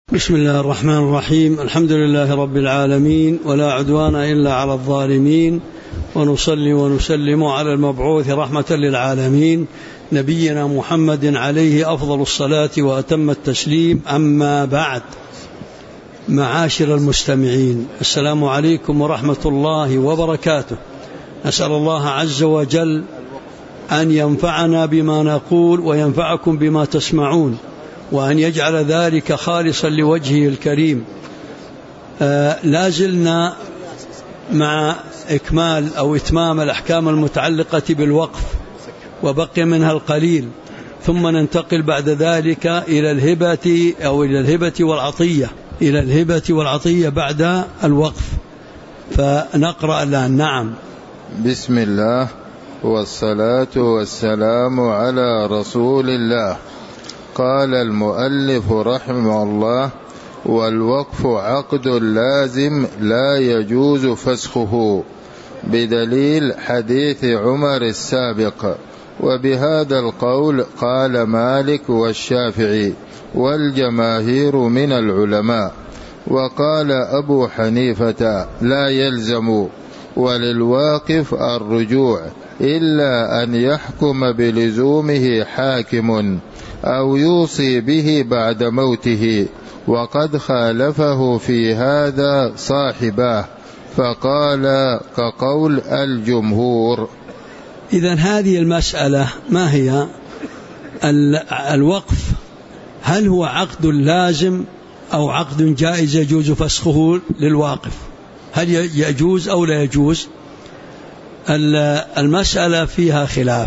بسم الله الرحمن الرحيم. الحمد لله رب العالمين، ولا عدوان إلا على الظالمين، ونصلي ونسلم على المبعوث رحمة للعالمين نبينا محمد عليه أفضل الصلاة وأتم التسليم. أما بعد، معاشر المستمعين، السلام عليكم ورحمة الله وبركاته. نسأل الله عز وجل أن ينفعنا بما نقول وينفعكم بما تسمعون، وأن يجعل ذلك خالصا لوجهه الكريم. لازلنا مع إكمال أو إتمام الأحكام المتعلقة بالوقف، وبقي منها القليل، ثم ننتقل بعد ذلك إلى الهبة والعطية بعد الوقف. فنقرأ الآن. نعم. بسم الله والصلاة والسلام على رسول الله. قال المؤلف رحمه الله: والوقف عقد لازم لا يجوز فسخه، بدليل حديث عمر السابق. وبهذا القول قال مالك والشافعي والجماهير من العلماء. وقال أبو حنيفة: لا يلزم، وللواقف الرجوع إلا أن يحكم بلزومه حاكم أو يوصي به بعد موته، وقد خالفه في هذا صاحباه، فقال كقول الجمهور. إذن هذه المسألة ما هي؟ الوقف هل هو عقد لازم أو عقد جائز يجوز فسخه للواقف؟ هل يجوز أو لا يجوز؟ المسألة فيها خلاف،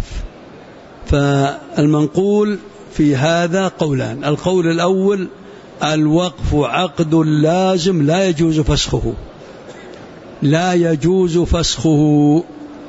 فالمنقول في هذا قولان. القول الأول: الوقف عقد لازم لا يجوز فسخه، لا يجوز فسخه.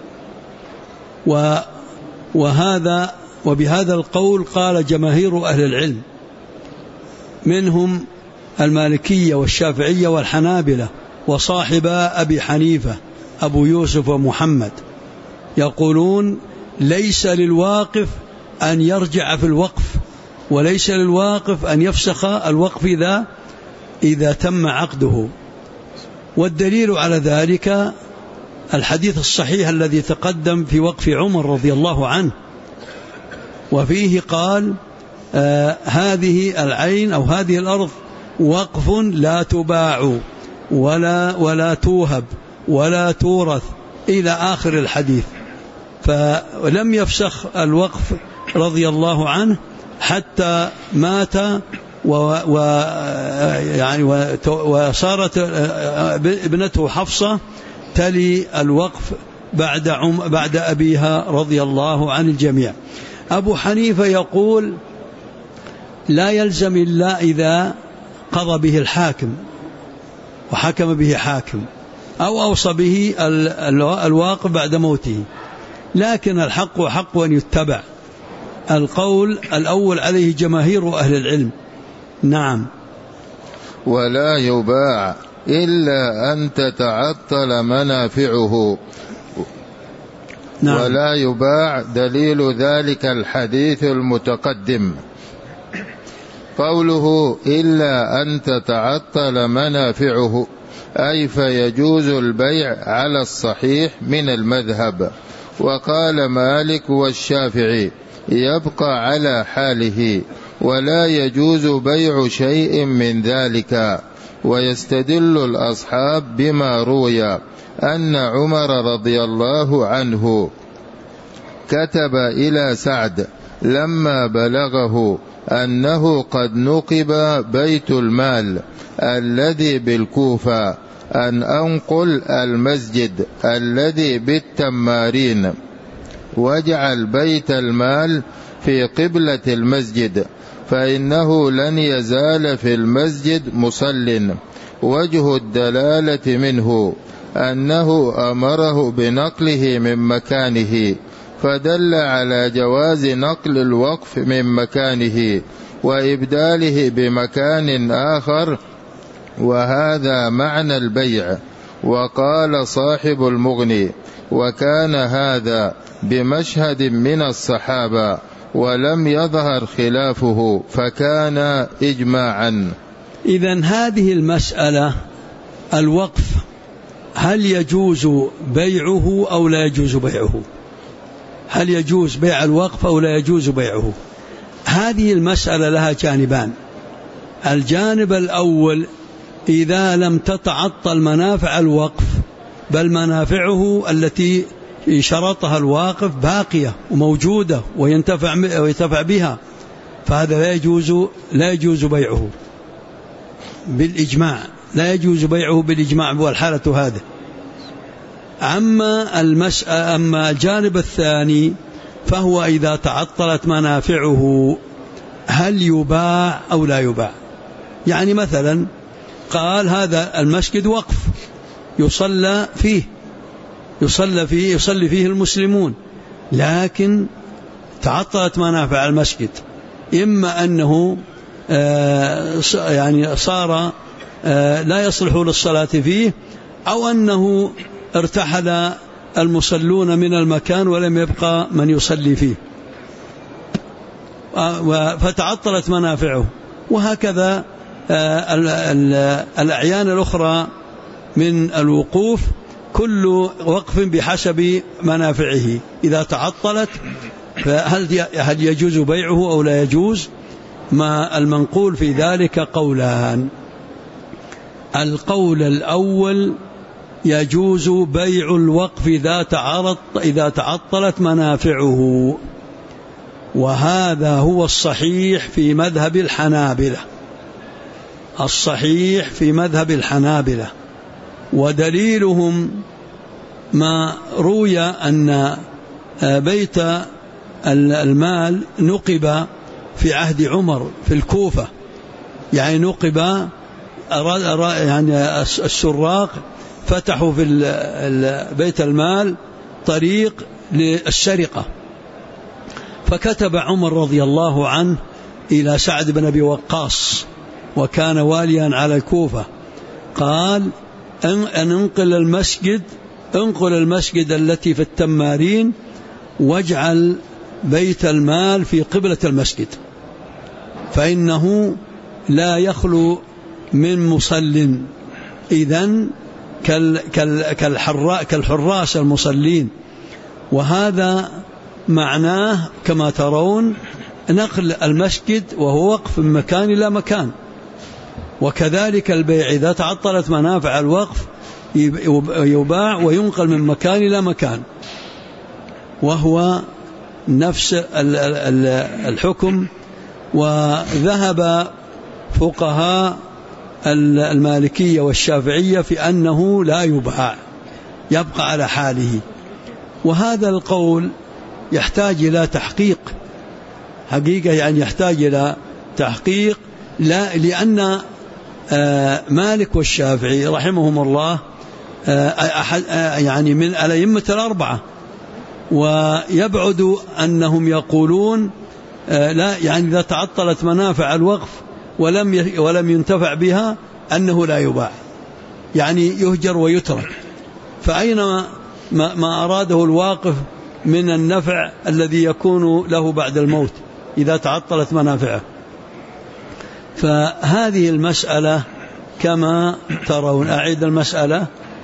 وبهذا القول قال جماهير أهل العلم، منهم المالكية والشافعية والحنابلة وصاحبا أبي حنيفة أبو يوسف ومحمد، يقولون ليس للواقف أن يرجع في الوقف، وليس للواقف أن يفسخ الوقف إذا تم عقده. والدليل على ذلك الحديث الصحيح الذي تقدم في وقف عمر رضي الله عنه، وفيه قال: هذه العين أو هذه الأرض وقف لا تباع ولا توهب ولا تورث، إلى آخر الحديث. فلم يفسخ الوقف رضي الله عنه حتى مات، وصارت ابنته حفصة تلي الوقف بعد أبيها رضي الله عن الجميع. أبو حنيفة يقول: لا يلزم إلا إذا قضى به الحاكم وحكم به حاكم أو أوصى به الواقف بعد موته، لكن الحق حق أن يتبع. القول الأول عليه جماهير أهل العلم. نعم. ولا يباع إلا أن تتعطل منافعه. نعم. ولا يباع دليل ذلك الحديث المتقدم، قوله إلا أن تتعطل منافعه، أي فيجوز البيع على الصحيح من المذهب. وقال مالك والشافعي: يبقى على حاله ولا يجوز بيع شيء من ذلك. ويستدل الأصحاب بما روي أن عمر رضي الله عنه كتب إلى سعد لما بلغه أنه قد نقب بيت المال الذي بالكوفة أن أنقل المسجد الذي بالتمارين، واجعل بيت المال في قبلة المسجد، فإنه لن يزال في المسجد مصل. وجه الدلالة منه أنه أمره بنقله من مكانه، فدل على جواز نقل الوقف من مكانه وإبداله بمكان آخر، وهذا معنى البيع. وقال صاحب المغني: وكان هذا بمشهد من الصحابة ولم يظهر خلافه، فكان إجماعا. إذن هذه المسألة الوقف هل يجوز بيعه أو لا يجوز بيعه؟ هل يجوز بيع الوقف أو لا يجوز بيعه؟ هذه المسألة لها جانبان. الجانب الأول إذا لم تتعطل منافع الوقف بل منافعه التي شرطها الواقف باقية وموجودة وينتفع بها، فهذا لا يجوز بيعه بالإجماع، لا يجوز بيعه بالإجماع والحالة هذه. أما الجانب الثاني فهو إذا تعطلت منافعه هل يباع أو لا يباع؟ يعني مثلا قال هذا المسجد وقف يصلي فيه المسلمون، لكن تعطلت منافع المسجد، إما أنه يعني صار لا يصلح للصلاة فيه، أو أنه ارتحل المصلون من المكان ولم يبقى من يصلي فيه فتعطلت منافعه. وهكذا الأعيان الأخرى من الوقوف كل وقف بحسب منافعه إذا تعطلت فهل يجوز بيعه أو لا يجوز؟ ما المنقول في ذلك قولان. القول الأول يجوز بيع الوقف إذا تعطلت منافعه، وهذا هو الصحيح في مذهب الحنابلة. ودليلهم ما روي أن بيت المال نقب في عهد عمر في الكوفة، يعني نقب يعني السراق فتحوا في بيت المال طريق للسرقة، فكتب عمر رضي الله عنه إلى سعد بن أبي وقاص وكان واليا على الكوفة، قال أن انقل المسجد التي في التمارين واجعل بيت المال في قبلة المسجد، فإنه لا يخلو من مصل، إذن كالحراس المصلين. وهذا معناه كما ترون نقل المسجد وهو وقف من مكان إلى مكان. وكذلك البيع إذا تعطلت منافع الوقف يباع وينقل من مكان إلى مكان، وهو نفس الحكم. وذهب فقهاء المالكية والشافعية في أنه لا يباع، يبقى على حاله. وهذا القول يحتاج إلى تحقيق حقيقة، يعني يحتاج إلى تحقيق، لا لأن مالك والشافعي رحمهم الله يعني من الأئمة الأربعة، ويبعد أنهم يقولون لا، يعني إذا تعطلت منافع الوقف ولم ينتفع بها أنه لا يباع، يعني يهجر ويترك. فأين ما أراده الواقف من النفع الذي يكون له بعد الموت إذا تعطلت منافعه؟ فهذه المسألة كما ترون. أعيد المسألة.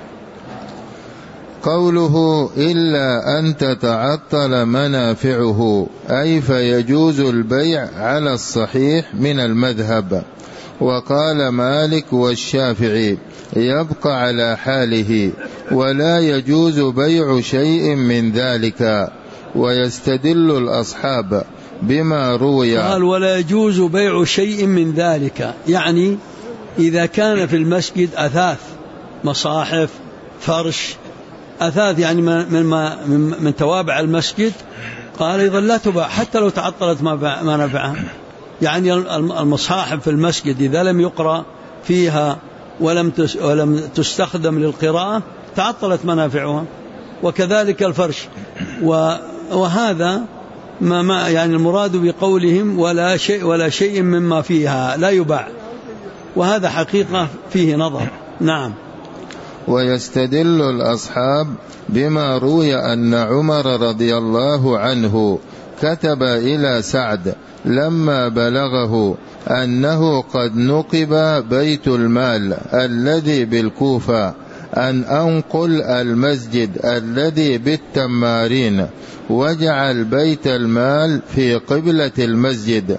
قوله إلا أن تتعطل منافعه أي فيجوز البيع على الصحيح من المذهب. وقال مالك والشافعي يبقى على حاله ولا يجوز بيع شيء من ذلك. ويستدل الأصحاب بما روي. قال ولا يجوز بيع شيء من ذلك، يعني إذا كان في المسجد أثاث، مصاحف، فرش، أثاث يعني من توابع المسجد، قال أيضا لا تباع حتى لو تعطلت ما نفعها. يعني المصاحف في المسجد إذا لم يقرأ فيها ولم تستخدم للقراءة تعطلت منافعها، وكذلك الفرش. وهذا ما يعني المراد بقولهم ولا شيء مما فيها لا يباع، وهذا حقيقة فيه نظر. نعم. ويستدل الأصحاب بما روي أن عمر رضي الله عنه كتب إلى سعد لما بلغه أنه قد نقب بيت المال الذي بالكوفة أن أنقل المسجد الذي بالتمارين واجعل بيت المال في قبلة المسجد،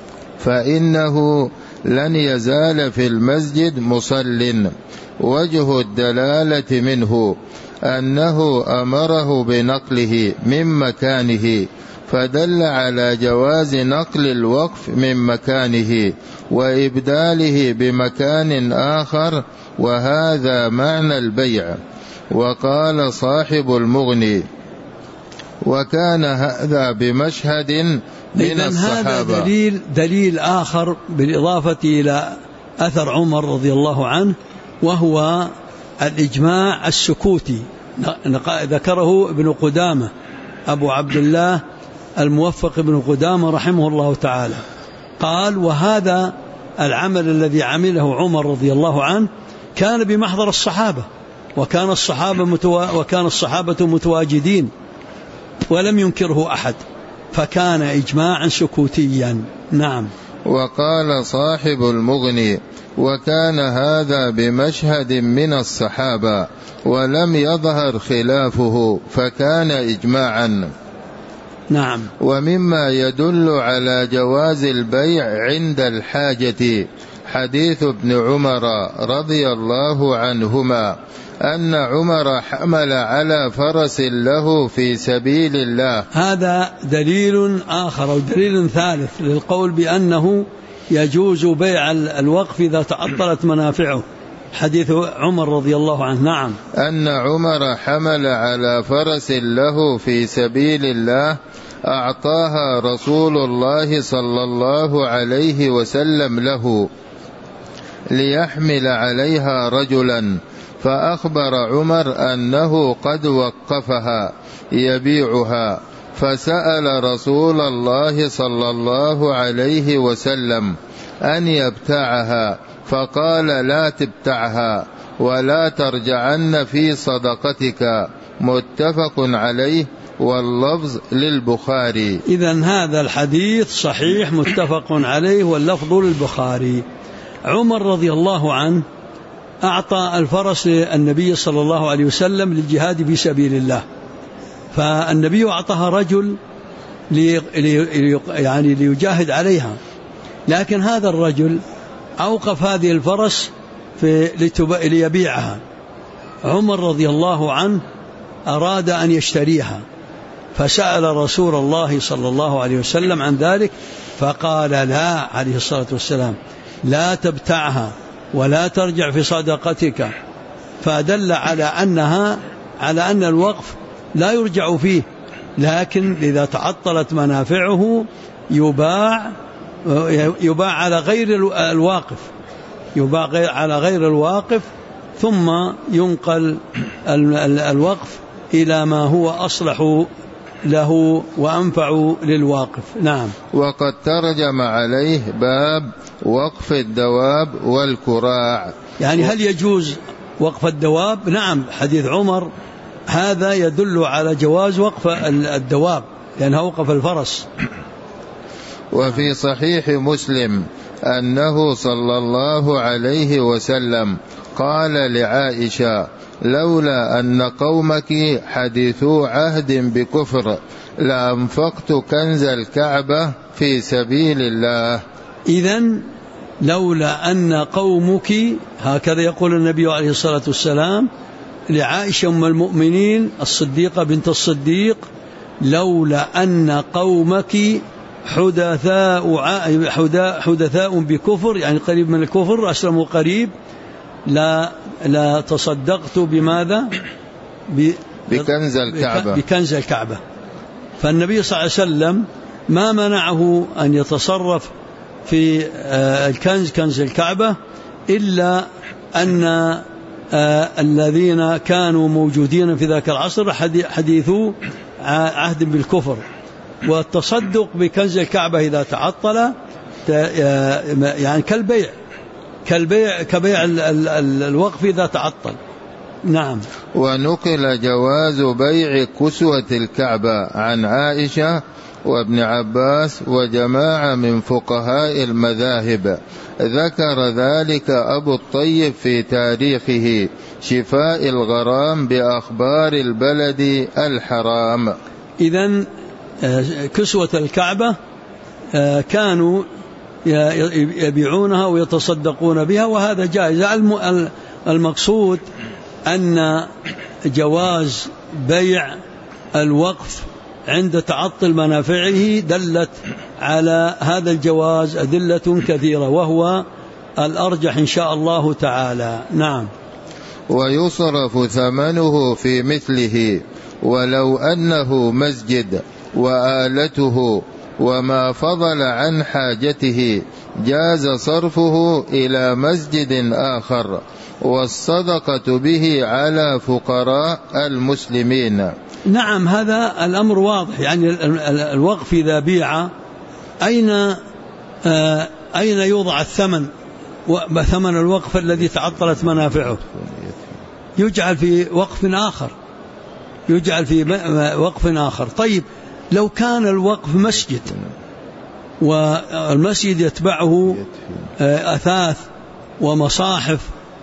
فإنه لن يزال في المسجد مصل. وجه الدلالة منه أنه أمره بنقله من مكانه، فدل على جواز نقل الوقف من مكانه وإبداله بمكان آخر، وهذا معنى البيع. وقال صاحب المغني: وكان هذا بمشهد من الصحابة. هذا دليل آخر بالإضافة إلى أثر عمر رضي الله عنه، وهو الإجماع السكوتي، ذكره ابن قدامة أبو عبد الله الموفق ابن قدامة رحمه الله تعالى، قال: وهذا العمل الذي عمله عمر رضي الله عنه كان بمحضر الصحابة، وكان الصحابة متواجدين ولم ينكره أحد، فكان إجماعا سكوتيا. نعم. وقال صاحب المغني: وكان هذا بمشهد من الصحابة ولم يظهر خلافه، فكان إجماعا. نعم. ومما يدل على جواز البيع عند الحاجة حديث ابن عمر رضي الله عنهما أن عمر حمل على فرس له في سبيل الله. هذا دليل آخر أو دليل ثالث للقول بأنه يجوز بيع الوقف إذا تعطلت منافعه، حديث عمر رضي الله عنه. نعم. أن عمر حمل على فرس له في سبيل الله أعطاها رسول الله صلى الله عليه وسلم له ليحمل عليها رجلا، فأخبر عمر أنه قد وقفها يبيعها، فسأل رسول الله صلى الله عليه وسلم أن يبتعها، فقال: لا تبتعها ولا ترجعن في صدقتك. متفق عليه، واللفظ للبخاري. إذن هذا الحديث صحيح متفق عليه واللفظ للبخاري. عمر رضي الله عنه أعطى الفرس للنبي صلى الله عليه وسلم للجهاد في سبيل الله، فالنبي أعطاها رجل ليجاهد عليها، لكن هذا الرجل أوقف هذه الفرس ليبيعها. عمر رضي الله عنه أراد أن يشتريها، فسأل رسول الله صلى الله عليه وسلم عن ذلك، فقال: لا، عليه الصلاة والسلام، لا تبتعها ولا ترجع في صدقتك، فدل على أن الوقف لا يرجع فيه، لكن إذا تعطلت منافعه يباع على غير الواقف، على غير الواقف، ثم ينقل الوقف إلى ما هو أصلح له وأنفع للواقف. نعم. وقد ترجم عليه باب وقف الدواب والكراع. يعني هل يجوز وقف الدواب؟ نعم، حديث عمر هذا يدل على جواز وقف الدواب لأنه وقف الفرس. وفي صحيح مسلم أنه صلى الله عليه وسلم قال لعائشة: لولا أن قومك حديثو عهد بكفر لأنفقت كنز الكعبة في سبيل الله. إذن لولا أن قومك، هكذا يقول النبي عليه الصلاة والسلام لعائشة أم المؤمنين الصديقة بنت الصديق: لولا أن قومك حدثاء بكفر، يعني قريب من الكفر، أسلموا قريب، لا تصدقت بماذا؟ بكنز الكعبة. فالنبي صلى الله عليه وسلم ما منعه أن يتصرف في كنز الكعبة إلا أن الذين كانوا موجودين في ذاك العصر حديثوا عهد بالكفر، والتصدق بكنز الكعبة إذا تعطل يعني كبيع الوقف إذا تعطل. نعم. ونقل جواز بيع كسوة الكعبة عن عائشة وابن عباس وجماعة من فقهاء المذاهب. ذكر ذلك أبو الطيب في تاريخه شفاء الغرام بأخبار البلد الحرام. إذن كسوة الكعبة كانوا يبيعونها ويتصدقون بها، وهذا جائز. المقصود أن جواز بيع الوقف عند تعطل منافعه دلت على هذا الجواز أدلة كثيرة، وهو الأرجح إن شاء الله تعالى. نعم. ويصرف ثمنه في مثله، ولو أنه مسجد وآلته وما فضل عن حاجته جاز صرفه إلى مسجد آخر، والصدقة به على فقراء المسلمين. نعم، هذا الأمر واضح. يعني الوقف إذا بيع أين يوضع الثمن؟ ثمن الوقف الذي تعطلت منافعه يجعل في وقف آخر. طيب، لو كان الوقف مسجد والمسجد يتبعه أثاث ومصاحف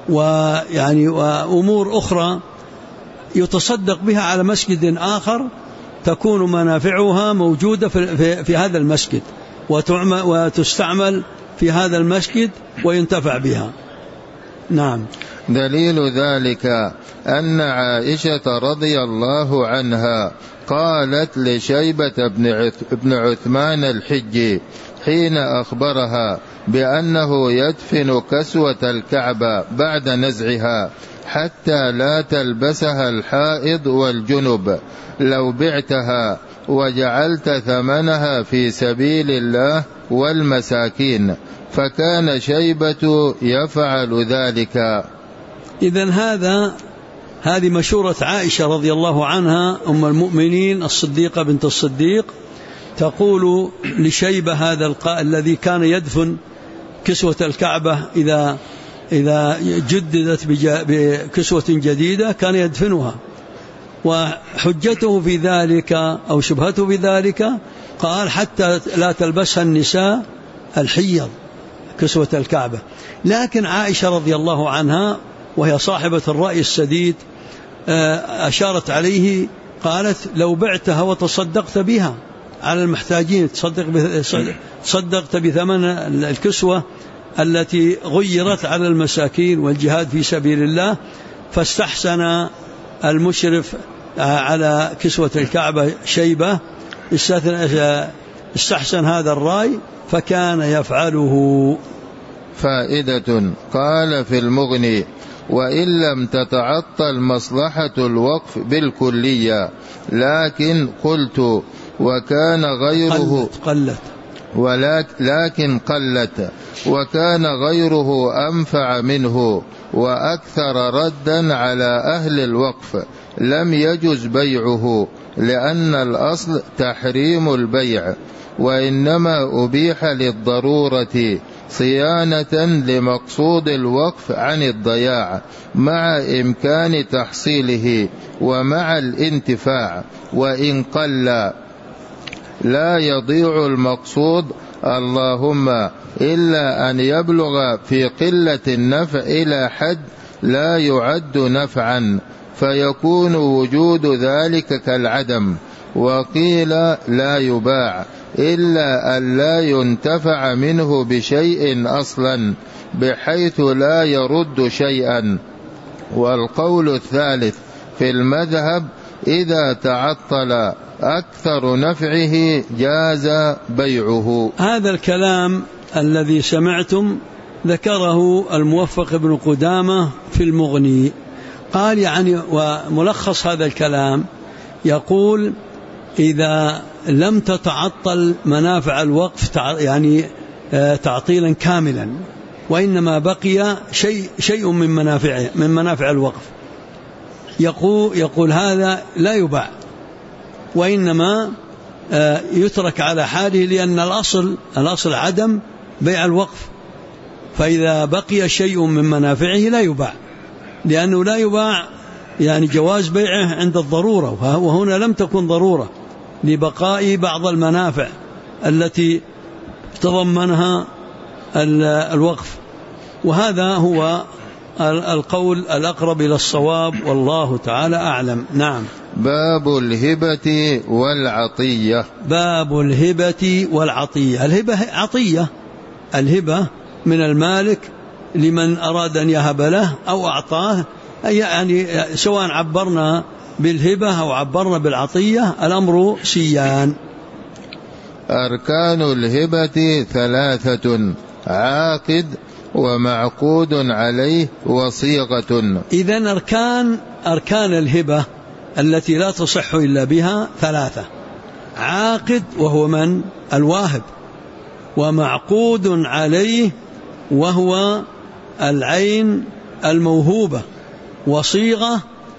وأمور أخرى يتصدق بها على مسجد آخر، تكون منافعها موجودة في هذا المسجد وتستعمل في هذا المسجد وينتفع بها. نعم. دليل ذلك أن عائشة رضي الله عنها قالت لشيبة بن عثمان الحجي حين أخبرها بأنه يدفن كسوة الكعبة بعد نزعها حتى لا تلبسها الحائض والجنب: لو بعتها وجعلت ثمنها في سبيل الله والمساكين. فكان شيبة يفعل ذلك. إذن هذه مشورة عائشة رضي الله عنها أم المؤمنين الصديقة بنت الصديق، تقول لشيبة هذا الذي كان يدفن كسوة الكعبة إذا جددت بكسوة جديدة كان يدفنها، وحجته في ذلك أو شبهته في ذلك قال حتى لا تلبسها النساء الحيض كسوة الكعبة. لكن عائشة رضي الله عنها وهي صاحبة الرأي السديد أشارت قالت: لو بعتها وتصدقت بها على المحتاجين، تصدقت بثمن الكسوة التي غيرت على المساكين والجهاد في سبيل الله. فاستحسن المشرف على كسوة الكعبة شيبة، استحسن هذا الرأي فكان يفعله. فائدة: قال في المغني: وإن لم تتعطل مصلحة الوقف بالكلية، لكن قلت وكان غيره قلت وكان غيره أنفع منه وأكثر ردا على أهل الوقف، لم يجز بيعه، لأن الأصل تحريم البيع، وإنما أبيح للضرورة صيانة لمقصود الوقف عن الضياع مع إمكان تحصيله ومع الانتفاع، وإن قل لا يضيع المقصود، اللهم إلا أن يبلغ في قلة النفع إلى حد لا يعد نفعا، فيكون وجود ذلك كالعدم. وقيل لا يباع إلا أن لا ينتفع منه بشيء أصلا بحيث لا يرد شيئا. والقول الثالث في المذهب: إذا تعطل أكثر نفعه جاز بيعه. هذا الكلام الذي سمعتم ذكره الموفق بن قدامة في المغني، قال وملخص هذا الكلام يقول: إذا لم تتعطل منافع الوقف تعطيلا كاملا، وإنما بقي شيء من منافع الوقف، يقول هذا لا يباع، وإنما يترك على حاله، لأن الأصل عدم بيع الوقف. فإذا بقي شيء من منافعه لا يباع، لأنه لا يباع جواز بيعه عند الضرورة، وهنا لم تكن ضرورة، لبقاء بعض المنافع التي تضمنها الوقف. وهذا هو القول الأقرب إلى الصواب، والله تعالى أعلم. نعم. باب الهبة والعطية. باب الهبة والعطية. الهبة عطية، الهبة من المالك لمن أراد أن يهب له أو أعطاه، يعني سواء عبرنا بالهبة أو عبرنا بالعطية الأمر سيان. أركان الهبة 3: عاقد ومعقود عليه وصيغة. إذن أركان الهبة التي لا تصح إلا بها 3: عاقد وهو من؟ الواهب، ومعقود عليه وهو العين الموهوبة، وصيغة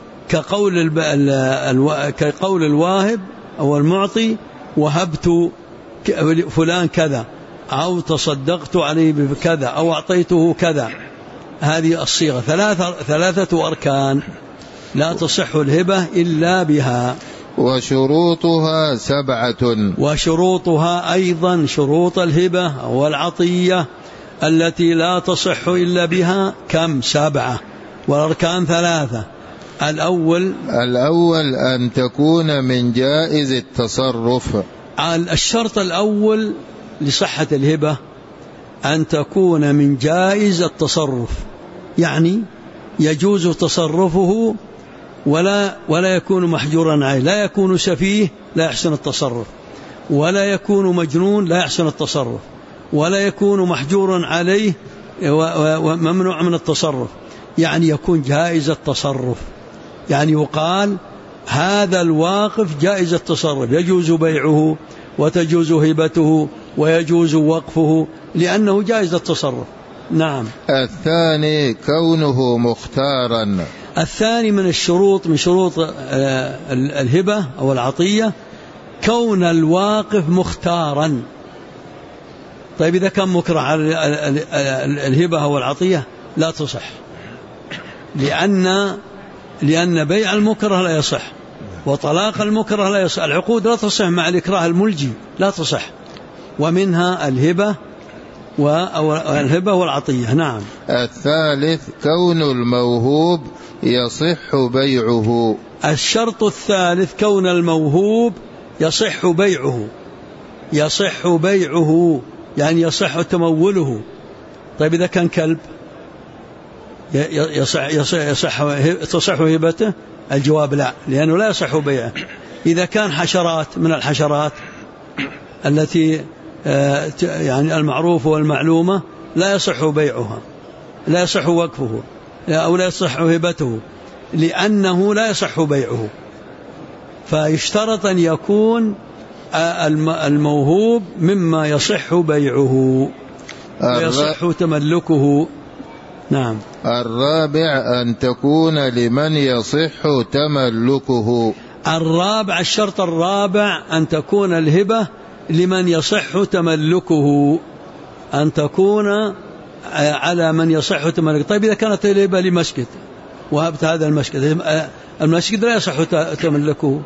كقول الواهب أو المعطي: وهبت فلان كذا، أو تصدقت عليه بكذا، أو أعطيته كذا. هذه الصيغة 3 أركان لا تصح الهبة إلا بها. وشروطها 7. وشروطها أيضا شروط الهبة والعطية التي لا تصح إلا بها كم؟ 7. والأركان 3. الأول أن تكون من جائز التصرف. الشرط الأول لصحة الهبة أن تكون من جائز التصرف، يعني يجوز تصرفه ولا يكون محجورا عليه، لا يكون سفيه لا يحسن التصرف، ولا يكون مجنون لا يحسن التصرف، ولا يكون محجورا عليه وممنوع من التصرف، يعني يكون جائز التصرف. يعني يقال هذا الواقف جائز التصرف، يجوز بيعه وتجوز هبته ويجوز وقفه لأنه جائز التصرف. نعم. الثاني كونه مختارا. الثاني من شروط الهبة أو العطية كون الواقف مختارا. طيب إذا كان مكره على الهبة أو العطية لا تصح، لأن بيع المكره لا يصح، وطلاق المكره لا يصح، العقود لا تصح مع الإكراه الملجي لا تصح، ومنها الهبة والعطية. نعم. الثالث كون الموهوب يصح بيعه. الشرط الثالث كون الموهوب يصح بيعه. يصح بيعه يعني يصح تموله. طيب إذا كان كلب تصح هبته؟ الجواب لا، لأنه لا يصح بيعه. إذا كان حشرات من الحشرات التي يعني المعروفة والمعلومة لا يصح بيعها، لا يصح وقفه، أو لا يصح هبته، لأنه لا يصح بيعه. فيشترط أن يكون الموهوب مما يصح بيعه ويصح تملكه. نعم. الرابع أن تكون لمن يصح تملكه. الشرط الرابع أن تكون الهبة لمن يصح تملكه، أن تكون على من يصح تملكه. طيب إذا كانت الهبة لمسجد وهبت هذا المسجد لا يصح تملكه،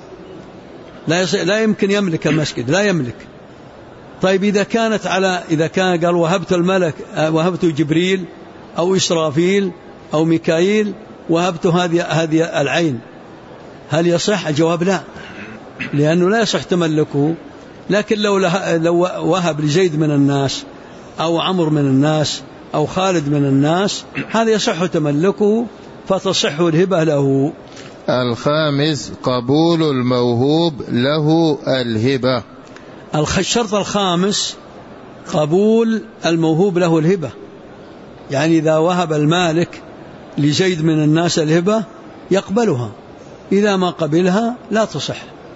لا يمكن يملك المسجد، لا يملك. طيب إذا كان قال وهبت الملك، وهبت جبريل أو إسرافيل أو ميكائيل، وهبت هذه العين، هل يصح؟ الجواب لا، لأنه لا يصح تملكه. لكن لو وهب لزيد من الناس أو عمر من الناس أو خالد من الناس، هذا يصح تملكه فتصح الهبة له. الخامس قبول الموهوب له الهبة. الشرط الخامس قبول الموهوب له الهبة، يعني إذا وهب المالك لزيد من الناس الهبة يقبلها، إذا ما قبلها لا تصح،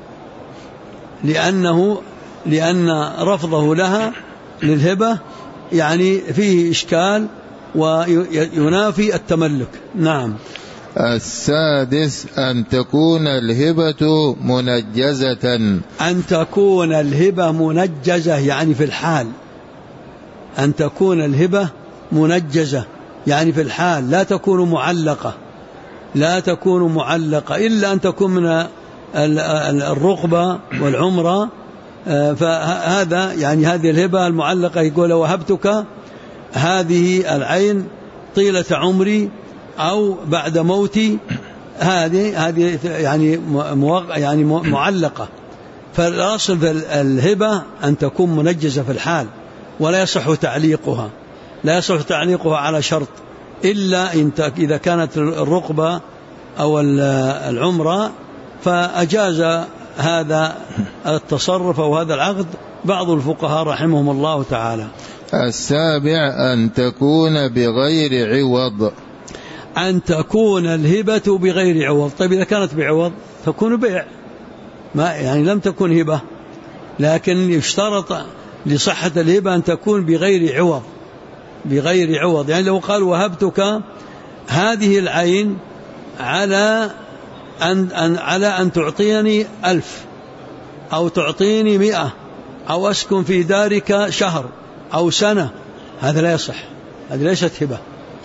لأن رفضه لها للهبة يعني فيه إشكال وينافي التملك. نعم. السادس أن تكون الهبة منجزة. أن تكون الهبة منجزة يعني في الحال، أن تكون الهبة منجزة يعني في الحال، لا تكون معلقة إلا أن تكون من الرقبة والعمرة، فهذا يعني هذه الهبة المعلقة يقول وهبتك هذه العين طيلة عمري أو بعد موتي، هذه يعني معلقة. فالأصل في الهبة أن تكون منجزة في الحال، ولا يصح تعليقها، لا يصح تعليقها على شرط، إلا إذا كانت الرقبة أو العمرة، فأجاز هذا التصرف أو هذا العقد بعض الفقهاء رحمهم الله تعالى. 7 أن تكون بغير عوض، أن تكون الهبة بغير عوض. طيب إذا كانت بعوض تكون بيع، ما يعني لم تكن هبة، لكن يشترط لصحة الهبة أن تكون بغير عوض، بغير عوض. يعني لو قال وهبتك هذه العين على أن تعطيني 1000 أو تعطيني 100 أو أسكن في دارك شهر أو سنة، هذا لا يصح، هذه ليست هبة،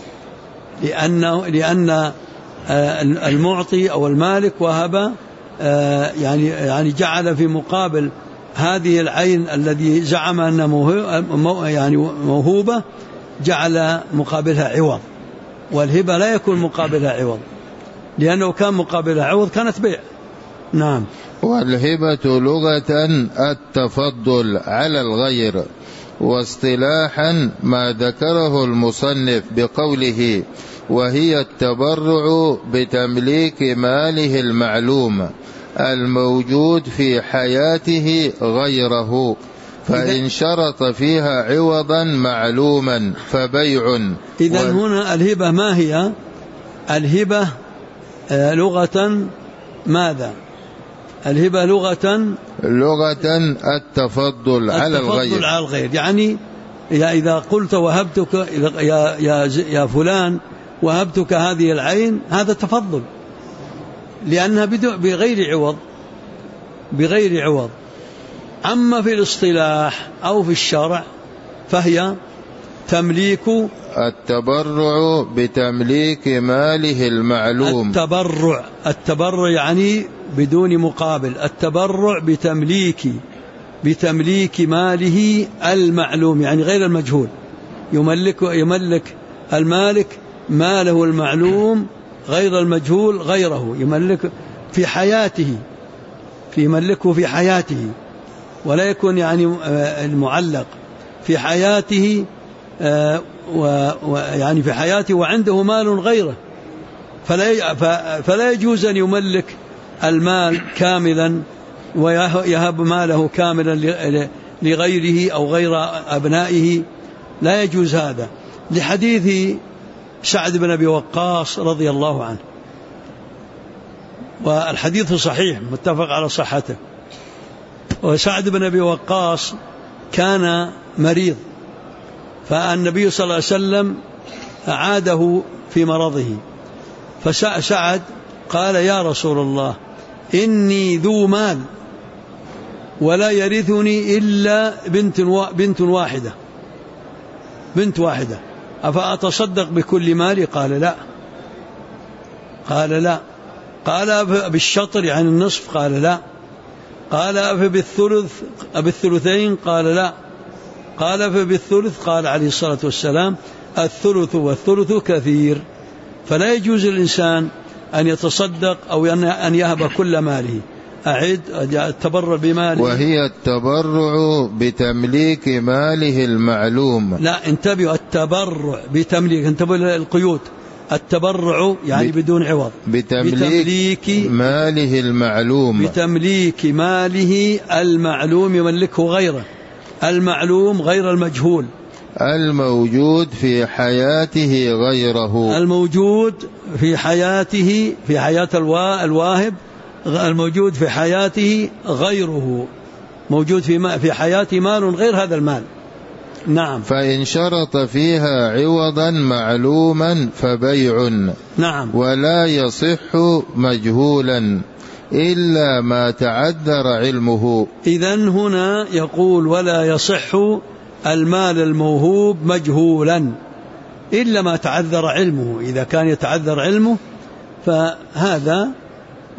لأن المعطي أو المالك وهب يعني جعل في مقابل هذه العين الذي زعم أنها موهوبة، جعل مقابلها عوض، والهبة لا يكون مقابلها عوض، لأنه كان مقابلها عوض كانت بيع. نعم. والهبة لغة التفضل على الغير، واصطلاحا ما ذكره المصنف بقوله وهي التبرع بتمليك ماله المعلوم الموجود في حياته غيره، فإن شرط فيها عوضا معلوما فبيع. إذن هنا الهبة ما هي؟ الهبة لغة ماذا؟ الهبة لغة التفضل على الغير. يعني إذا قلت وهبتك يا فلان وهبتك هذه العين، هذا تفضل، لأنها بغير عوض. أما في الاصطلاح أو في الشرع فهي تمليك، التبرع بتمليك ماله المعلوم. التبرع يعني بدون مقابل، التبرع بتمليك ماله المعلوم، يعني غير المجهول. يملك المالك ماله المعلوم غير المجهول، غيره يملك في حياته، يملكه في حياته، ولا يكون يعني المعلق في حياته، ويعني في حياته وعنده مال غيره، فلا يجوز أن يملك المال كاملا ويهب ماله كاملا لغيره أو غير أبنائه، لا يجوز هذا، لحديث سعد بن أبي وقاص رضي الله عنه، والحديث صحيح متفق على صحته. وسعد بن أبي وقاص كان مريض، فالنبي صلى الله عليه وسلم عاده في مرضه، فسعد قال يا رسول الله إني ذو مال ولا يرثني إلا بنت واحدة أفأتصدق بكل مالي؟ قال لا. قال بالشطر يعني النصف؟ قال لا. قال أفبالثلثين؟ قال لا. قال فبالثلث؟ قال عليه الصلاة والسلام الثلث والثلث كثير. فلا يجوز الإنسان أن يتصدق أو أن يهب كل ماله. أعد التبرع بماله، وهي التبرع بتمليك ماله المعلوم. لا انتبهوا، التبرع بتمليك، انتبهوا للقيود، التبرع يعني بدون عوض، بتمليك ماله المعلوم، بتمليك ماله المعلوم يملكه غيره، المعلوم غير المجهول، الموجود في حياته غيره، الموجود في حياته، في حياة الواهب، الموجود في حياته غيره، موجود في حياته مال غير هذا المال. نعم. فإن شرط فيها عوضا معلوما فبيع. نعم. ولا يصح مجهولا إلا ما تعذر علمه. إذن هنا يقول ولا يصح المال الموهوب مجهولا إلا ما تعذر علمه. إذا كان يتعذر علمه فهذا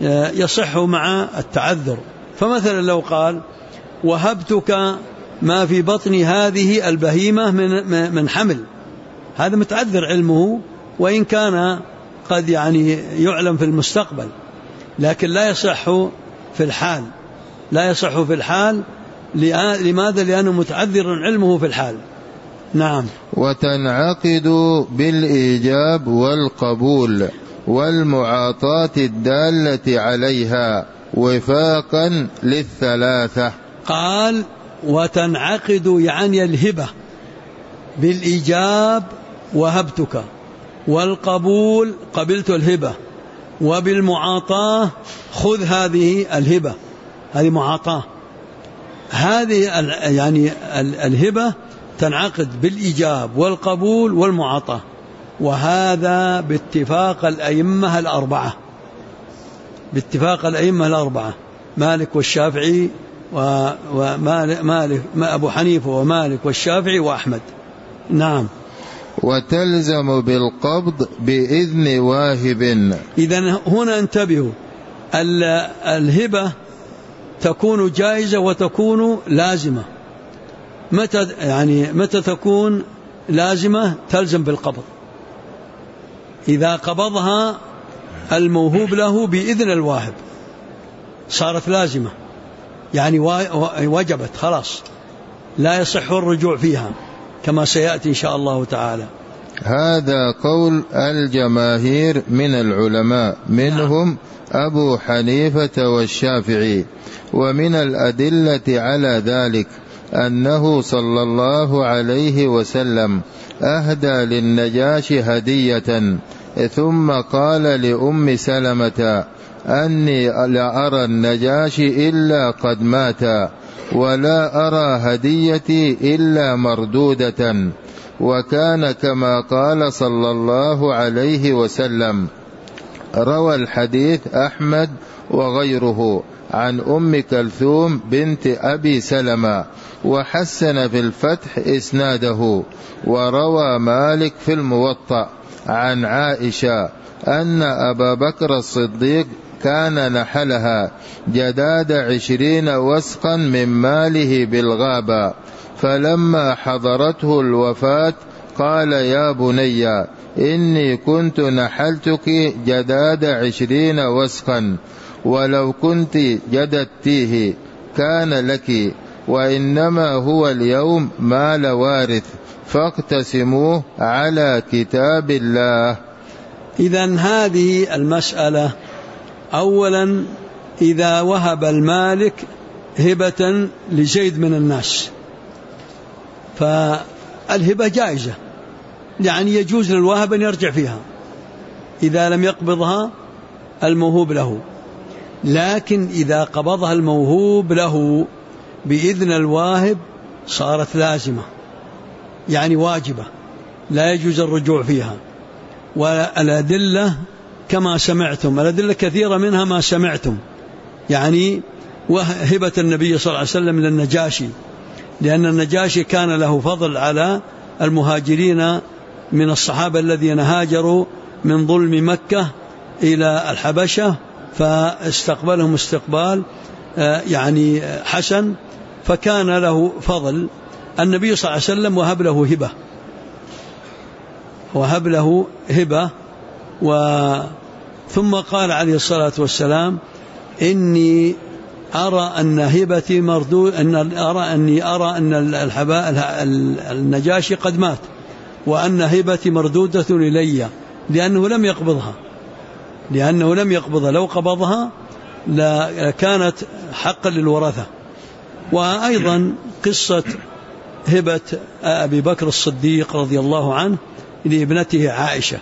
يصح مع التعذر. فمثلا لو قال وهبتك ما في بطن هذه البهيمة من حمل، هذا متعذر علمه وإن كان قد يعلم في المستقبل، لكن لا يصح في الحال، لا يصح في الحال. لماذا؟ لأنه متعذر علمه في الحال. نعم. وتنعقد بالإيجاب والقبول والمعاطاة الدالة عليها وفاقا للثلاثة. قال وتنعقد يعني الهبة بالإيجاب وهبتك، والقبول قبلت الهبة، وبالمعاطاة خذ هذه الهبة، هذه معاطاة. هذه الهبة تنعقد بالإيجاب والقبول والمعاطاة، وهذا باتفاق الأئمة الأربعة، باتفاق الأئمة الأربعة، مالك والشافعي ومالك أبو حنيفة ومالك والشافعي وأحمد. نعم. وتلزم بالقبض بإذن واهب. إذن هنا انتبهوا، الهبة تكون جائزة وتكون لازمة. متى تكون لازمة؟ تلزم بالقبض، إذا قبضها الموهوب له بإذن الواهب صارت لازمة، وجبت خلاص، لا يصح الرجوع فيها كما سيأتي إن شاء الله تعالى. هذا قول الجماهير من العلماء، منهم أبو حنيفة والشافعي. ومن الأدلة على ذلك أنه صلى الله عليه وسلم أهدى للنجاشي هدية، ثم قال لأم سلمة أني لأرى النجاشي إلا قد مات، ولا أرى هديتي إلا مردودة. وكان كما قال صلى الله عليه وسلم. روى الحديث أحمد وغيره عن أم كلثوم بنت أبي سلمة، وحسن في الفتح إسناده. وروى مالك في الموطأ عن عائشة أن أبا بكر الصديق كان نحلها جداد 20 وسقا من ماله بالغابة، فلما حضرته الوفاة قال يا بني إني كنت نحلتك جداد 20 وسقا، ولو كنت جددتيه كان لك، وإنما هو اليوم مال وارث، فاقتسموه على كتاب الله. إذن هذه المسألة، أولا إذا وهب المالك هبة لزيد من الناس فالهبة جائزة، يجوز للواهب أن يرجع فيها إذا لم يقبضها الموهوب له. لكن إذا قبضها الموهوب له بإذن الواهب صارت لازمة، واجبة، لا يجوز الرجوع فيها. والأدلة كما سمعتم، الأدلة كثيرة منها ما سمعتم، وهبة النبي صلى الله عليه وسلم للنجاشي، لأن النجاشي كان له فضل على المهاجرين من الصحابة الذين هاجروا من ظلم مكة إلى الحبشة، فاستقبلهم استقبال حسن، فكان له فضل. النبي صلى الله عليه وسلم وهب له هبة ثم قال عليه الصلاة والسلام إني أرى أن هبتي مردود، أني أرى أن النجاشي قد مات، وأن هبتي مردودة إلي، لأنه لم يقبضها، لو قبضها لكانت حقا للورثة. وأيضا قصة هبة أبي بكر الصديق رضي الله عنه لابنته عائشة،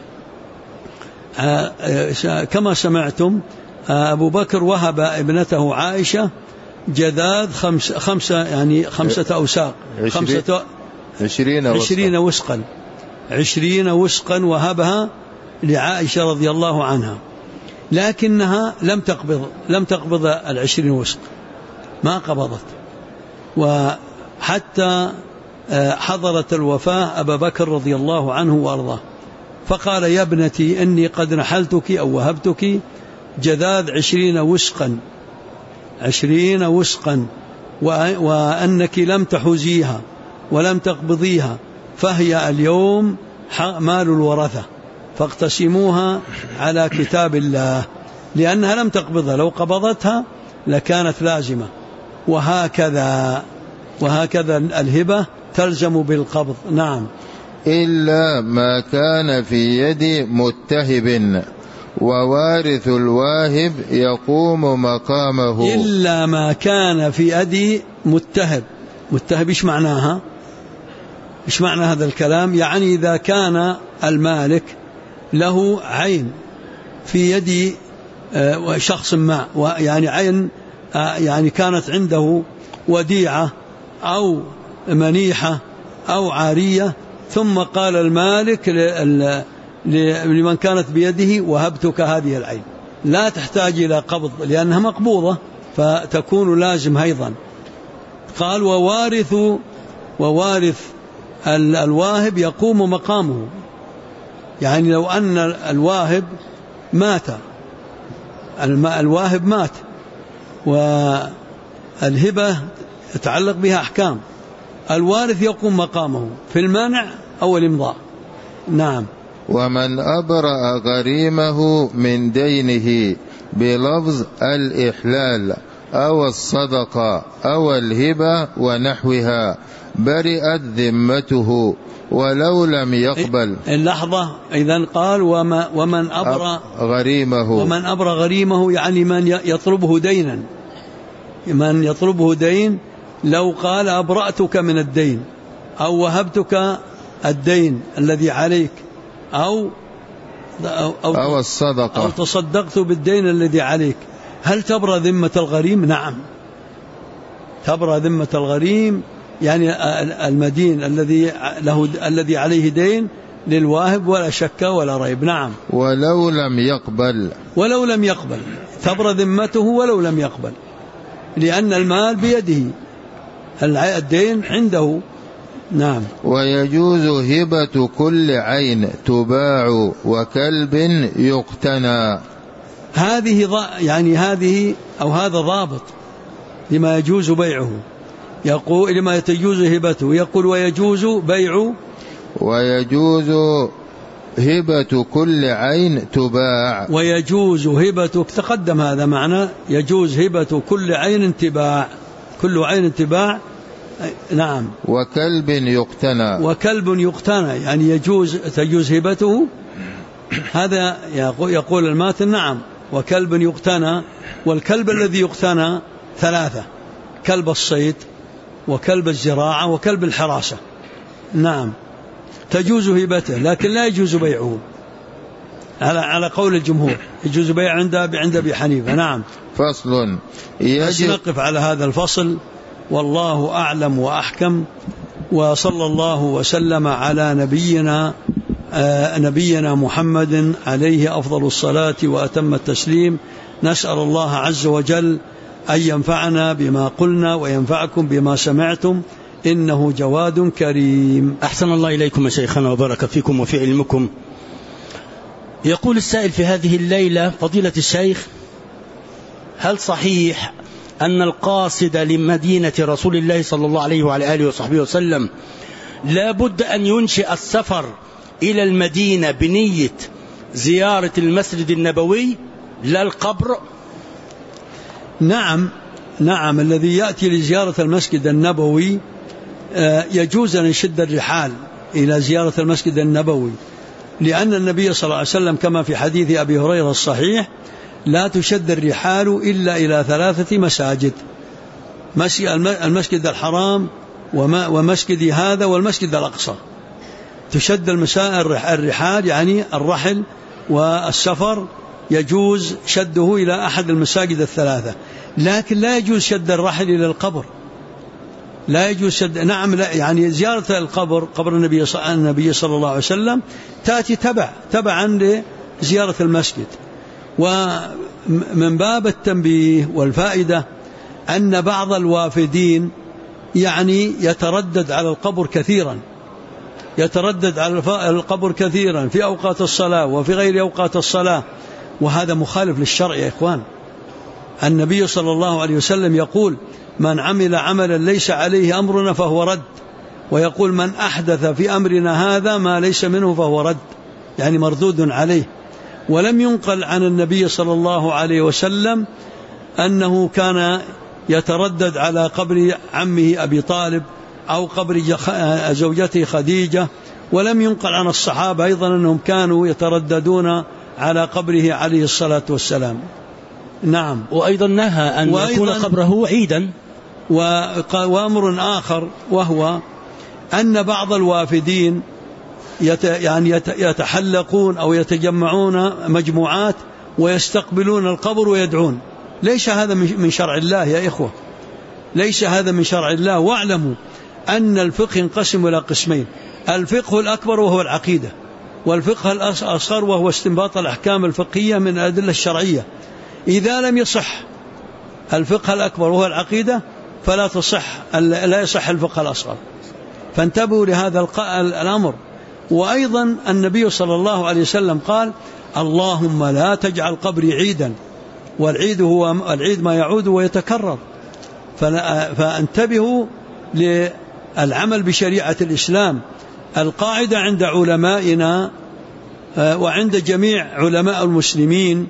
كما سمعتم أبو بكر وهب ابنته عائشة جداد 5 أوساق، 20 وسقا وهبها لعائشة رضي الله عنها، لكنها لم تقبض 20 وسق، ما قبضت، وحتى حضرت الوفاة أبا بكر رضي الله عنه وأرضاه، فقال يا ابنتي إني قد نحلتك أو وهبتك جذاذ 20 وسقا وأنك لم تحوزيها ولم تقبضيها، فهي اليوم مال الورثة، فاقتسموها على كتاب الله، لأنها لم تقبضها، لو قبضتها لكانت لازمة. وهكذا الهبة تلزم بالقبض. نعم. إلا ما كان في يد متهب ووارث الواهب يقوم مقامه. إلا ما كان في يد متهب. إيش معناها؟ إيش معنى هذا الكلام؟ يعني إذا كان المالك له عين في يد شخص ما، يعني عين يعني كانت عنده وديعة أو منيحة أو عارية، ثم قال المالك لمن كانت بيده وهبتك هذه العين، لا تحتاج إلى قبض لأنها مقبوضة فتكون لازم أيضا. قال ووارث الواهب يقوم مقامه، يعني لو أن الواهب مات، الواهب مات والهبة يتعلق بها أحكام، الوارث يقوم مقامه في المنع أو الإمضاء. نعم. ومن أبرأ غريمه من دينه بلفظ الإحلال أو الصدقة أو الهبة ونحوها برئت ذمته ولو لم يقبل. اللحظة، إذن قال ومن أبرأ غريمه، يعني من يطلبه دينا، من يطلبه دين، لو قال أبرأتك من الدين أو وهبتك الدين الذي عليك أو الصدقة أو تصدقت بالدين الذي عليك، هل تبرأ ذمة الغريم؟ نعم، تبرأ ذمة الغريم، يعني المدين الذي عليه دين للواهب ولا شك ولا ريب. نعم. ولو لم يقبل تبرأ ذمته ولو لم يقبل، لأن المال بيده، الدين عنده. نعم. ويجوز هبة كل عين تباع وكلب يقتنى. هذه أو هذا ضابط لما يجوز بيعه، يقول لما تجوز هبته، يقول ويجوز بيع، ويجوز هبة كل عين تباع، ويجوز هبة، تقدم هذا معنى يجوز هبة كل عين تباع، كل عين تباع. نعم. وكلب يقتنى، يعني تجوز هبته. هذا يقول الماتن نعم، وكلب يقتنى، والكلب الذي يقتنى 3، كلب الصيد وكلب الزراعة وكلب الحراسة. نعم، تجوز هبته لكن لا يجوز بيعه على قول الجمهور، يجوز بيع عند أبي حنيفة. نعم. فصل. نقف على هذا الفصل، والله أعلم وأحكم، وصلى الله وسلم على نبينا محمد عليه أفضل الصلاة وأتم التسليم. نسأل الله عز وجل أن ينفعنا بما قلنا وينفعكم بما سمعتم، إنه جواد كريم. أحسن الله إليكم يا شيخنا وبارك فيكم وفي علمكم. يقول السائل في هذه الليلة: فضيلة الشيخ، هل صحيح أن القاصد لمدينة رسول الله صلى الله عليه وعلى آله وصحبه وسلم لا بد أن ينشئ السفر إلى المدينة بنية زيارة المسجد النبوي لا القبر؟ نعم، الذي يأتي لزيارة المسجد النبوي يجوز أن يشد الرحال إلى زيارة المسجد النبوي، لأن النبي صلى الله عليه وسلم كما في حديث أبي هريرة الصحيح: لا تشد الرحال إلا إلى 3 مساجد، المسجد الحرام ومسجد هذا والمسجد الأقصى. تشد الرحال، يعني الرحل والسفر يجوز شده إلى أحد المساجد 3، لكن لا يجوز شد الرحل إلى القبر، لا يجوز شد. نعم، لا، يعني زيارة القبر، قبر النبي صلى الله عليه وسلم، تأتي تبعا لزيارة المسجد. ومن باب التنبيه والفائدة أن بعض الوافدين يعني يتردد على القبر كثيرا في أوقات الصلاة وفي غير أوقات الصلاة، وهذا مخالف للشرع يا إخوان. النبي صلى الله عليه وسلم يقول: من عمل عملا ليس عليه أمرنا فهو رد، ويقول: من أحدث في أمرنا هذا ما ليس منه فهو رد، يعني مردود عليه. ولم ينقل عن النبي صلى الله عليه وسلم أنه كان يتردد على قبر عمه أبي طالب أو قبر زوجته خديجة، ولم ينقل عن الصحابة أيضا أنهم كانوا يترددون على قبره عليه الصلاة والسلام. نعم. وأيضا نهى أن يكون قبره عيدا. وأمر آخر وهو أن بعض الوافدين يتحلقون أو يتجمعون مجموعات ويستقبلون القبر ويدعون. ليس هذا من شرع الله يا إخوة، ليس هذا من شرع الله. واعلموا أن الفقه ينقسم إلى قسمين: الفقه الأكبر وهو العقيدة، والفقه الأصغر وهو استنباط الأحكام الفقهية من الأدلة الشرعية. إذا لم يصح الفقه الأكبر وهو العقيدة لا يصح الفقه الأصغر، فانتبهوا لهذا الأمر. وأيضا النبي صلى الله عليه وسلم قال: اللهم لا تجعل قبري عيدا، والعيد هو العيد ما يعود ويتكرر. فانتبهوا للعمل بشريعة الإسلام. القاعدة عند علمائنا وعند جميع علماء المسلمين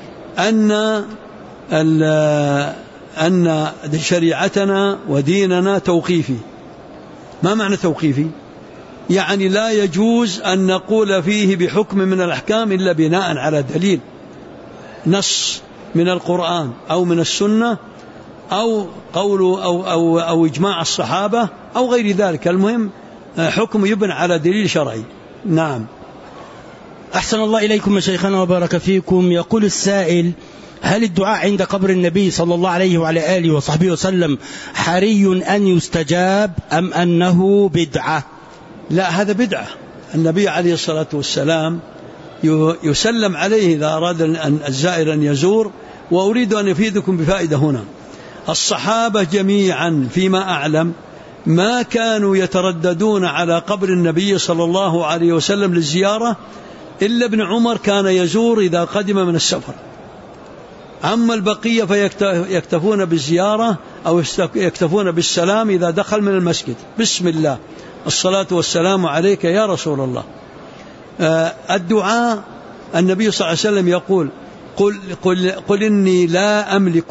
أن شريعتنا وديننا توقيفي. ما معنى توقيفي؟ يعني لا يجوز أن نقول فيه بحكم من الأحكام إلا بناء على دليل، نص من القرآن أو من السنة أو قول أو إجماع الصحابة أو غير ذلك. المهم حكم يبنى على دليل شرعي. نعم. أحسن الله إليكم شيخنا وبارك فيكم. يقول السائل: هل الدعاء عند قبر النبي صلى الله عليه وعلى آله وصحبه وسلم حري أن يستجاب أم أنه بدعة؟ لا، هذا بدعة. النبي عليه الصلاة والسلام يسلم عليه إذا أراد الزائر أن يزور. وأريد أن يفيدكم بفائدة هنا: الصحابة جميعا فيما أعلم ما كانوا يترددون على قبر النبي صلى الله عليه وسلم للزيارة، إلا ابن عمر كان يزور إذا قدم من السفر. أما البقية فيكتفون بالزيارة أو يكتفون بالسلام إذا دخل من المسجد: بسم الله، الصلاة والسلام عليك يا رسول الله. الدعاء النبي صلى الله عليه وسلم يقول: قل إني لا أملك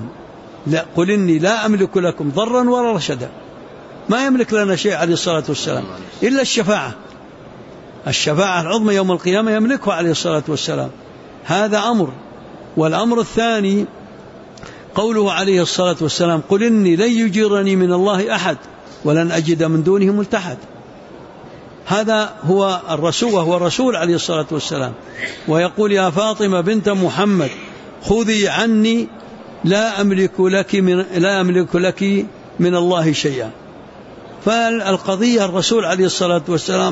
لكم ضرا ولا رشدا. ما يملك لنا شيء عليه الصلاة والسلام إلا الشفاعة العظمى يوم القيامة يملكها عليه الصلاة والسلام. هذا أمر. والأمر الثاني قوله عليه الصلاة والسلام: قل إني لن يجيرني من الله أحد ولن أجد من دونه ملتحد. هذا هو الرسول، وهو الرسول عليه الصلاة والسلام. ويقول: يا فاطمة بنت محمد خذي عني لا أملك لك من الله شيئا. فالقضية الرسول عليه الصلاة والسلام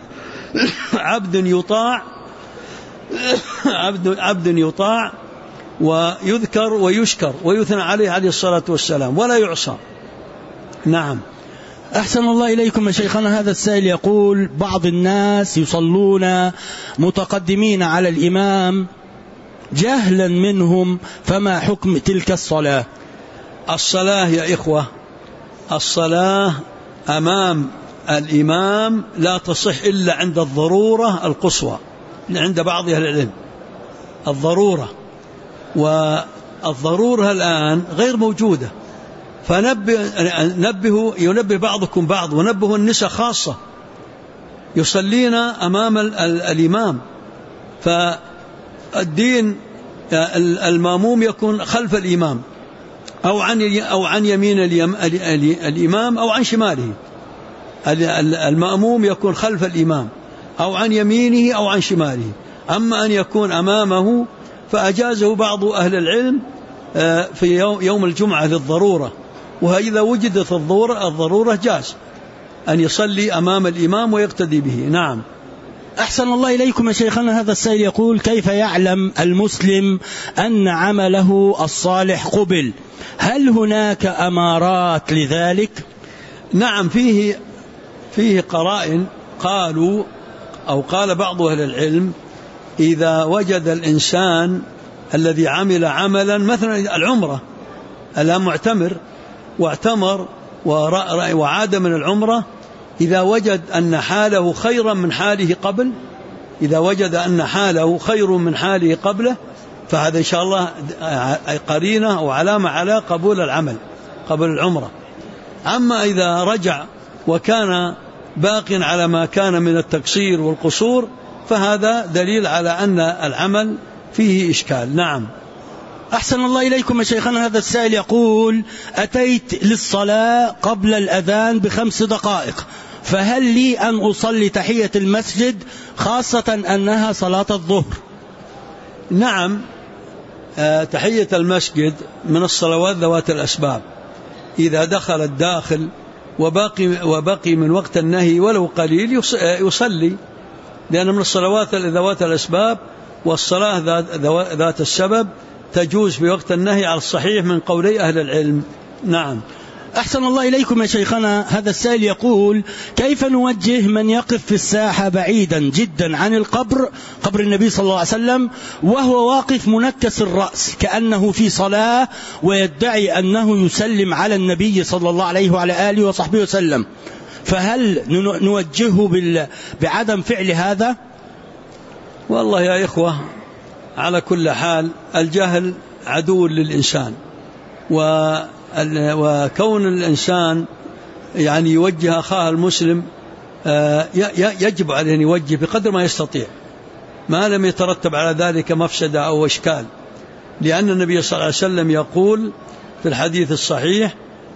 عبد يطاع ويذكر ويشكر ويثنى عليه الصلاة والسلام ولا يعصى. نعم. أحسن الله إليكم يا شيخنا. هذا السائل يقول: بعض الناس يصلون متقدمين على الإمام جهلا منهم، فما حكم تلك الصلاة؟ الصلاة يا إخوة، الصلاة أمام الإمام لا تصح إلا عند الضرورة القصوى عند بعض أهل العلم. الضرورة، والضرورة الآن غير موجودة. ينبه بعضكم بعض، ونبه النساء خاصة يصلين أمام الإمام. فالدين الماموم يكون خلف الإمام أو عن يمين الإمام أو عن شماله. المأموم يكون خلف الإمام أو عن يمينه أو عن شماله. أما أن يكون أمامه فأجازه بعض أهل العلم في يوم الجمعة للضرورة، وإذا وجدت الضرورة جاز أن يصلي أمام الإمام ويقتدي به. نعم. أحسن الله إليكم يا شيخنا. هذا السائل يقول: كيف يعلم المسلم أن عمله الصالح قبل؟ هل هناك أمارات لذلك؟ نعم، فيه قرائن. قال بعض أهل العلم إذا وجد الإنسان الذي عمل عملا مثلا العمرة، الآن معتمر واعتمر وعاد من العمرة، إذا وجد أن حاله خيرا من حاله قبل، إذا وجد أن حاله خير من حاله قبله، فهذا إن شاء الله قرينة وعلامة على قبول العمل قبل العمرة. أما إذا رجع وكان باق على ما كان من التقصير والقصور، فهذا دليل على أن العمل فيه إشكال. نعم. أحسن الله إليكم يا شيخنا. هذا السائل يقول: أتيت للصلاة قبل الأذان ب5 دقائق، فهل لي أن أصلي تحية المسجد خاصة أنها صلاة الظهر؟ نعم، تحية المسجد من الصلوات ذوات الأسباب، إذا دخل الداخل وبقي من وقت النهي ولو قليل يصلي، لأن من الصلوات ذوات الأسباب، والصلاة ذات السبب تجوز في وقت النهي على الصحيح من قولي أهل العلم. نعم. أحسن الله إليكم يا شيخنا. هذا السائل يقول: كيف نوجه من يقف في الساحة بعيدا جدا عن قبر النبي صلى الله عليه وسلم، وهو واقف منكس الرأس كأنه في صلاة، ويدعي أنه يسلم على النبي صلى الله عليه وعلى آله وصحبه وسلم، فهل نوجهه بعدم فعل هذا؟ والله يا إخوة، على كل حال الجهل عدو للإنسان، وكون الإنسان يعني يوجه أخاه المسلم يجب عليه أن يوجه بقدر ما يستطيع، ما لم يترتب على ذلك مفسدة أو إشكال، لأن النبي صلى الله عليه وسلم يقول في الحديث الصحيح: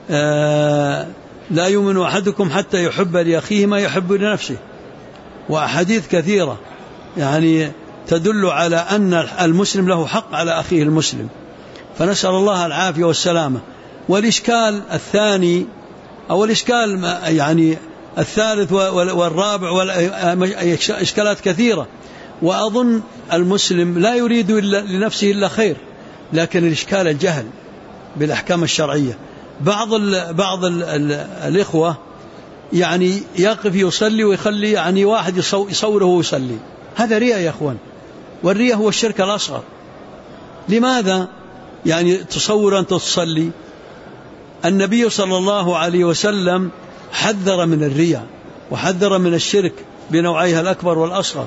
لا يؤمن أحدكم حتى يحب لأخيه ما يحب لنفسه. وأحاديث كثيرة يعني تدل على أن المسلم له حق على أخيه المسلم، فنسأل الله العافية والسلامة. والإشكال الثاني أو الإشكال يعني الثالث والرابع إشكالات كثيرة، وأظن المسلم لا يريد لنفسه إلا خير، لكن الإشكال الجهل بالأحكام الشرعية. بعض الإخوة يعني يقف يصلي ويخلي يعني واحد يصوره ويصلي، هذا رياء يا أخوان، والرياء هو الشرك الأصغر. لماذا يعني تصور أن تصلي؟ النبي صلى الله عليه وسلم حذر من الرياء وحذر من الشرك بنوعيها الأكبر والأصغر.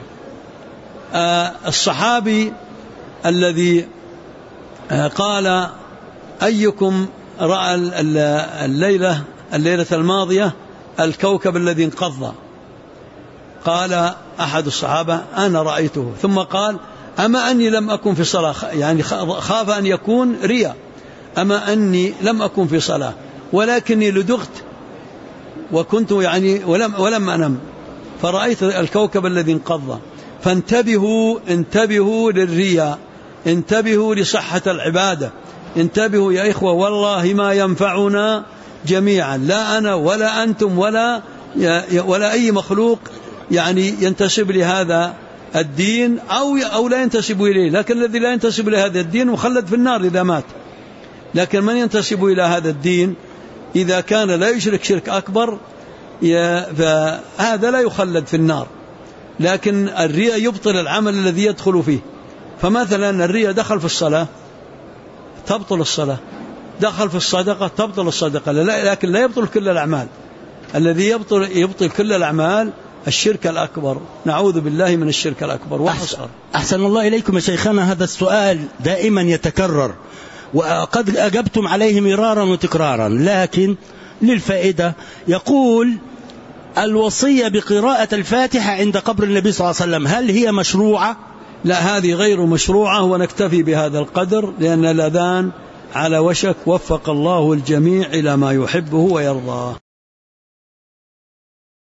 الصحابي الذي قال: أيكم رأى الليلة الماضية الكوكب الذي انقض؟ قال أحد الصحابة: أنا رأيته. ثم قال: أما أني لم أكن في صلاة، يعني خاف أن يكون رياء، أما أني لم أكن في صلاة ولكني لدغت وكنت يعني ولم أنم فرأيت الكوكب الذي انقض. فانتبهوا للرياء، انتبهوا لصحة العبادة، انتبهوا يا إخوة، والله ما ينفعنا جميعا، لا أنا ولا أنتم ولا أي مخلوق يعني ينتسب لهذا الدين أو لا ينتسب إليه، لكن الذي لا ينتسب لهذا الدين مخلد في النار إذا مات. لكن من ينتسب إلى هذا الدين إذا كان لا يشرك شرك أكبر فهذا لا يخلد في النار، لكن الرياء يبطل العمل الذي يدخل فيه. فمثلا الرياء دخل في الصلاة تبطل الصلاة، دخل في الصدقة تبطل الصدقة، لكن لا يبطل كل الأعمال. الذي يبطل كل الأعمال الشرك الأكبر، نعوذ بالله من الشرك الأكبر والأصغر. أحسن الله إليكم يا شيخنا. هذا السؤال دائما يتكرر وقد أجبتم عليه مرارا وتكرارا، لكن للفائدة يقول: الوصية بقراءة الفاتحة عند قبر النبي صلى الله عليه وسلم هل هي مشروعة؟ لا، هذه غير مشروعة، ونكتفي بهذا القدر لأن الأذان على وشك. وفق الله الجميع إلى ما يحبه ويرضاه.